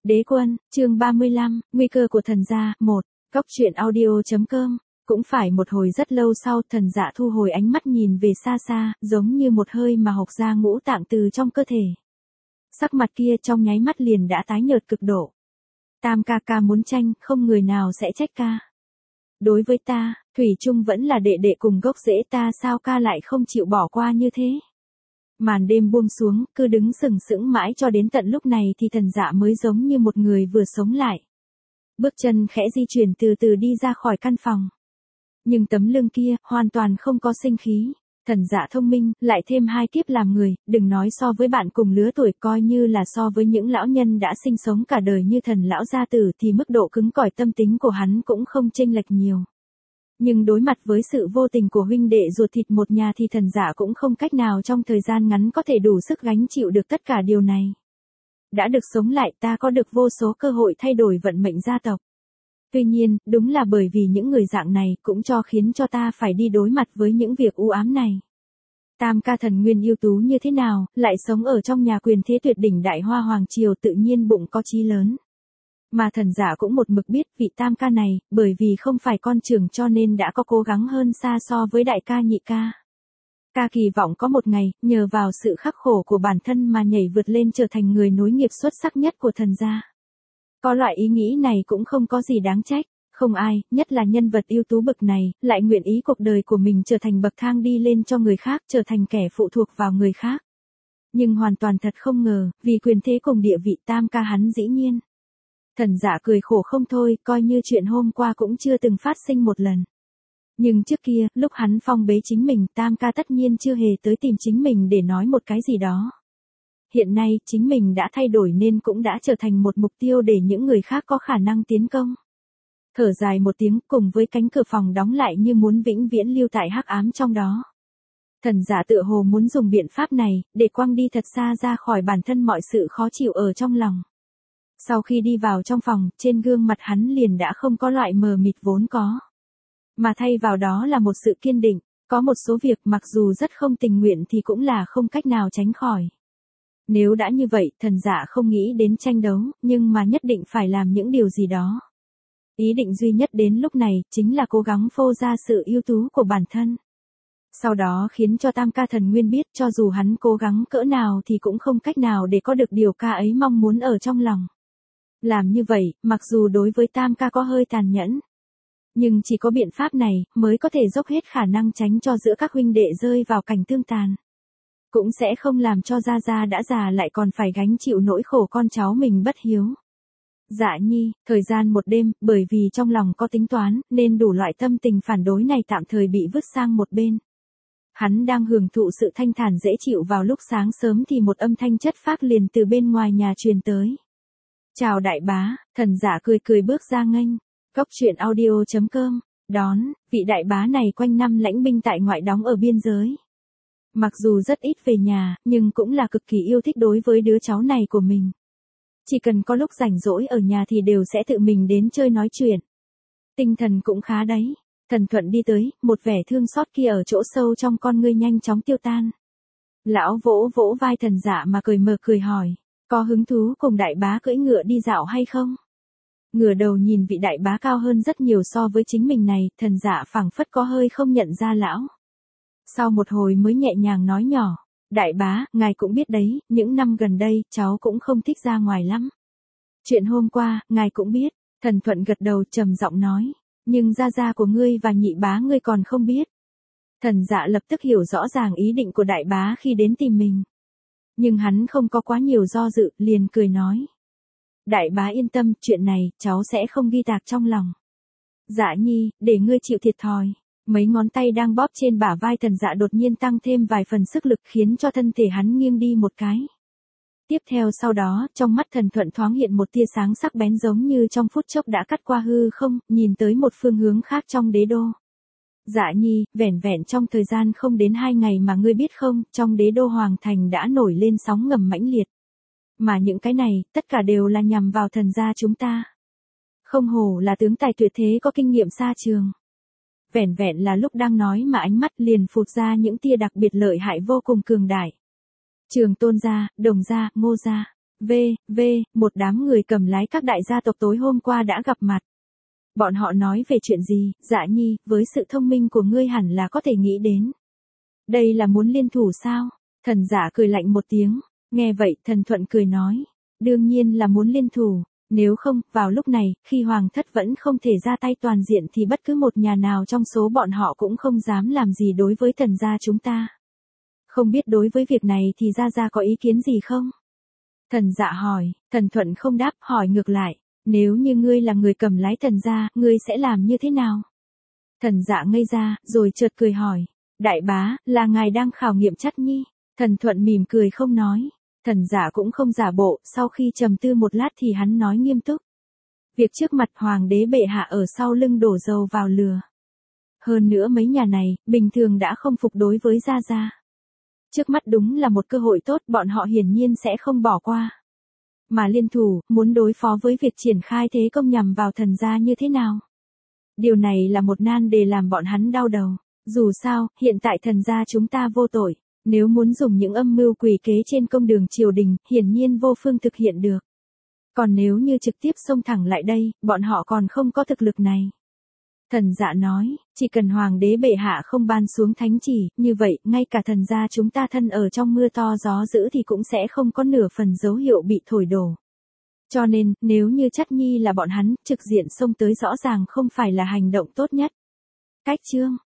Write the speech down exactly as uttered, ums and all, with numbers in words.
Đế quân, chương ba mươi lăm, nguy cơ của thần gia, một. Góc truyện audio chấm com. Cũng phải một hồi rất lâu sau, thần dạ thu hồi ánh mắt nhìn về xa xa, giống như một hơi mà hộc ra ngũ tạng từ trong cơ thể. Sắc mặt kia trong nháy mắt liền đã tái nhợt cực độ. Tam ca ca muốn tranh, không người nào sẽ trách ca. Đối với ta, thủy chung vẫn là đệ đệ cùng gốc rễ ta, sao ca lại không chịu bỏ qua như thế. Màn đêm buông xuống, cứ đứng sừng sững mãi cho đến tận lúc này thì thần dạ mới giống như một người vừa sống lại. Bước chân khẽ di chuyển từ từ đi ra khỏi căn phòng. Nhưng tấm lưng kia, hoàn toàn không có sinh khí. Thần dạ thông minh, lại thêm hai kiếp làm người, đừng nói so với bạn cùng lứa tuổi, coi như là so với những lão nhân đã sinh sống cả đời như thần lão gia tử thì mức độ cứng cỏi tâm tính của hắn cũng không chênh lệch nhiều. Nhưng đối mặt với sự vô tình của huynh đệ ruột thịt một nhà thì thần giả cũng không cách nào trong thời gian ngắn có thể đủ sức gánh chịu được tất cả điều này. Đã được sống lại, ta có được vô số cơ hội thay đổi vận mệnh gia tộc. Tuy nhiên, đúng là bởi vì những người dạng này cũng cho khiến cho ta phải đi đối mặt với những việc u ám này. Tam ca thần nguyên ưu tú như thế nào, lại sống ở trong nhà quyền thế tuyệt đỉnh đại hoa hoàng triều, tự nhiên bụng có chí lớn. Mà thần giả cũng một mực biết vị tam ca này, bởi vì không phải con trưởng cho nên đã có cố gắng hơn xa so với đại ca nhị ca. Ca kỳ vọng có một ngày, nhờ vào sự khắc khổ của bản thân mà nhảy vượt lên trở thành người nối nghiệp xuất sắc nhất của thần gia. Có loại ý nghĩ này cũng không có gì đáng trách, không ai, nhất là nhân vật ưu tú bậc này, lại nguyện ý cuộc đời của mình trở thành bậc thang đi lên cho người khác, trở thành kẻ phụ thuộc vào người khác. Nhưng hoàn toàn thật không ngờ, vì quyền thế cùng địa vị tam ca hắn dĩ nhiên. Thần giả cười khổ không thôi, coi như chuyện hôm qua cũng chưa từng phát sinh một lần. Nhưng trước kia, lúc hắn phong bế chính mình, tam ca tất nhiên chưa hề tới tìm chính mình để nói một cái gì đó. Hiện nay, chính mình đã thay đổi nên cũng đã trở thành một mục tiêu để những người khác có khả năng tiến công. Thở dài một tiếng, cùng với cánh cửa phòng đóng lại như muốn vĩnh viễn lưu tại hắc ám trong đó. Thần giả tựa hồ muốn dùng biện pháp này, để quăng đi thật xa ra khỏi bản thân mọi sự khó chịu ở trong lòng. Sau khi đi vào trong phòng, trên gương mặt hắn liền đã không có loại mờ mịt vốn có. Mà thay vào đó là một sự kiên định, có một số việc mặc dù rất không tình nguyện thì cũng là không cách nào tránh khỏi. Nếu đã như vậy, thần giả không nghĩ đến tranh đấu, nhưng mà nhất định phải làm những điều gì đó. Ý định duy nhất đến lúc này, chính là cố gắng phô ra sự ưu tú của bản thân. Sau đó khiến cho tam ca thần nguyên biết cho dù hắn cố gắng cỡ nào thì cũng không cách nào để có được điều ca ấy mong muốn ở trong lòng. Làm như vậy, mặc dù đối với tam ca có hơi tàn nhẫn. Nhưng chỉ có biện pháp này, mới có thể dốc hết khả năng tránh cho giữa các huynh đệ rơi vào cảnh tương tàn. Cũng sẽ không làm cho Gia Gia đã già lại còn phải gánh chịu nỗi khổ con cháu mình bất hiếu. Dạ nhi, thời gian một đêm, bởi vì trong lòng có tính toán, nên đủ loại tâm tình phản đối này tạm thời bị vứt sang một bên. Hắn đang hưởng thụ sự thanh thản dễ chịu vào lúc sáng sớm thì một âm thanh chất phác liền từ bên ngoài nhà truyền tới. Chào đại bá, thần giả cười cười bước ra nghênh. Góc truyện audio chấm com, đón, vị đại bá này quanh năm lãnh binh tại ngoại đóng ở biên giới. Mặc dù rất ít về nhà, nhưng cũng là cực kỳ yêu thích đối với đứa cháu này của mình. Chỉ cần có lúc rảnh rỗi ở nhà thì đều sẽ tự mình đến chơi nói chuyện. Tinh thần cũng khá đấy. Thần thuận đi tới, một vẻ thương xót kia ở chỗ sâu trong con ngươi nhanh chóng tiêu tan. Lão vỗ vỗ vai thần dạ mà cười mờ cười hỏi, có hứng thú cùng đại bá cưỡi ngựa đi dạo hay không? Ngửa đầu nhìn vị đại bá cao hơn rất nhiều so với chính mình này, thần dạ phảng phất có hơi không nhận ra lão. Sau một hồi mới nhẹ nhàng nói nhỏ, đại bá, ngài cũng biết đấy, những năm gần đây, cháu cũng không thích ra ngoài lắm. Chuyện hôm qua, ngài cũng biết, thần thuận gật đầu trầm giọng nói, nhưng gia gia của ngươi và nhị bá ngươi còn không biết. Thần dạ lập tức hiểu rõ ràng ý định của đại bá khi đến tìm mình. Nhưng hắn không có quá nhiều do dự, liền cười nói. Đại bá yên tâm, chuyện này, cháu sẽ không ghi tạc trong lòng. Dạ nhi, để ngươi chịu thiệt thòi. Mấy ngón tay đang bóp trên bả vai thần dạ đột nhiên tăng thêm vài phần sức lực khiến cho thân thể hắn nghiêng đi một cái. Tiếp theo sau đó, trong mắt thần thuận thoáng hiện một tia sáng sắc bén giống như trong phút chốc đã cắt qua hư không, nhìn tới một phương hướng khác trong đế đô. Dạ nhi, vẻn vẹn trong thời gian không đến hai ngày mà ngươi biết không, trong đế đô hoàng thành đã nổi lên sóng ngầm mãnh liệt. Mà những cái này, tất cả đều là nhằm vào thần gia chúng ta. Không hổ là tướng tài tuyệt thế có kinh nghiệm xa trường. Vẻn vẹn là lúc đang nói mà ánh mắt liền phụt ra những tia đặc biệt lợi hại vô cùng cường đại. Trường Tôn gia, Đồng gia, Ngô gia, V, V, một đám người cầm lái các đại gia tộc tối hôm qua đã gặp mặt. Bọn họ nói về chuyện gì? Dạ nhi, với sự thông minh của ngươi hẳn là có thể nghĩ đến. Đây là muốn liên thủ sao? Thần giả cười lạnh một tiếng. Nghe vậy, thần thuận cười nói. Đương nhiên là muốn liên thủ. Nếu không, vào lúc này, khi hoàng thất vẫn không thể ra tay toàn diện thì bất cứ một nhà nào trong số bọn họ cũng không dám làm gì đối với thần gia chúng ta. Không biết đối với việc này thì gia gia có ý kiến gì không? Thần dạ hỏi, thần thuận không đáp, hỏi ngược lại. Nếu như ngươi là người cầm lái thần gia, ngươi sẽ làm như thế nào? Thần dạ ngây ra, rồi chợt cười hỏi. Đại bá, là ngài đang khảo nghiệm Chắt Nhi. Thần thuận mỉm cười không nói. Thần giả cũng không giả bộ, sau khi trầm tư một lát thì hắn nói nghiêm túc. Việc trước mặt hoàng đế bệ hạ ở sau lưng đổ dầu vào lửa. Hơn nữa mấy nhà này, bình thường đã không phục đối với gia gia. Trước mắt đúng là một cơ hội tốt, bọn họ hiển nhiên sẽ không bỏ qua. Mà liên thủ, muốn đối phó với việc triển khai thế công nhằm vào thần gia như thế nào? Điều này là một nan đề làm bọn hắn đau đầu. Dù sao, hiện tại thần gia chúng ta vô tội. Nếu muốn dùng những âm mưu quỷ kế trên công đường triều đình, hiển nhiên vô phương thực hiện được. Còn nếu như trực tiếp xông thẳng lại đây, bọn họ còn không có thực lực này. Thần dạ nói, chỉ cần hoàng đế bệ hạ không ban xuống thánh chỉ, như vậy, ngay cả thần gia chúng ta thân ở trong mưa to gió dữ thì cũng sẽ không có nửa phần dấu hiệu bị thổi đổ. Cho nên, nếu như Chắt Nhi là bọn hắn, trực diện xông tới rõ ràng không phải là hành động tốt nhất. Cách chương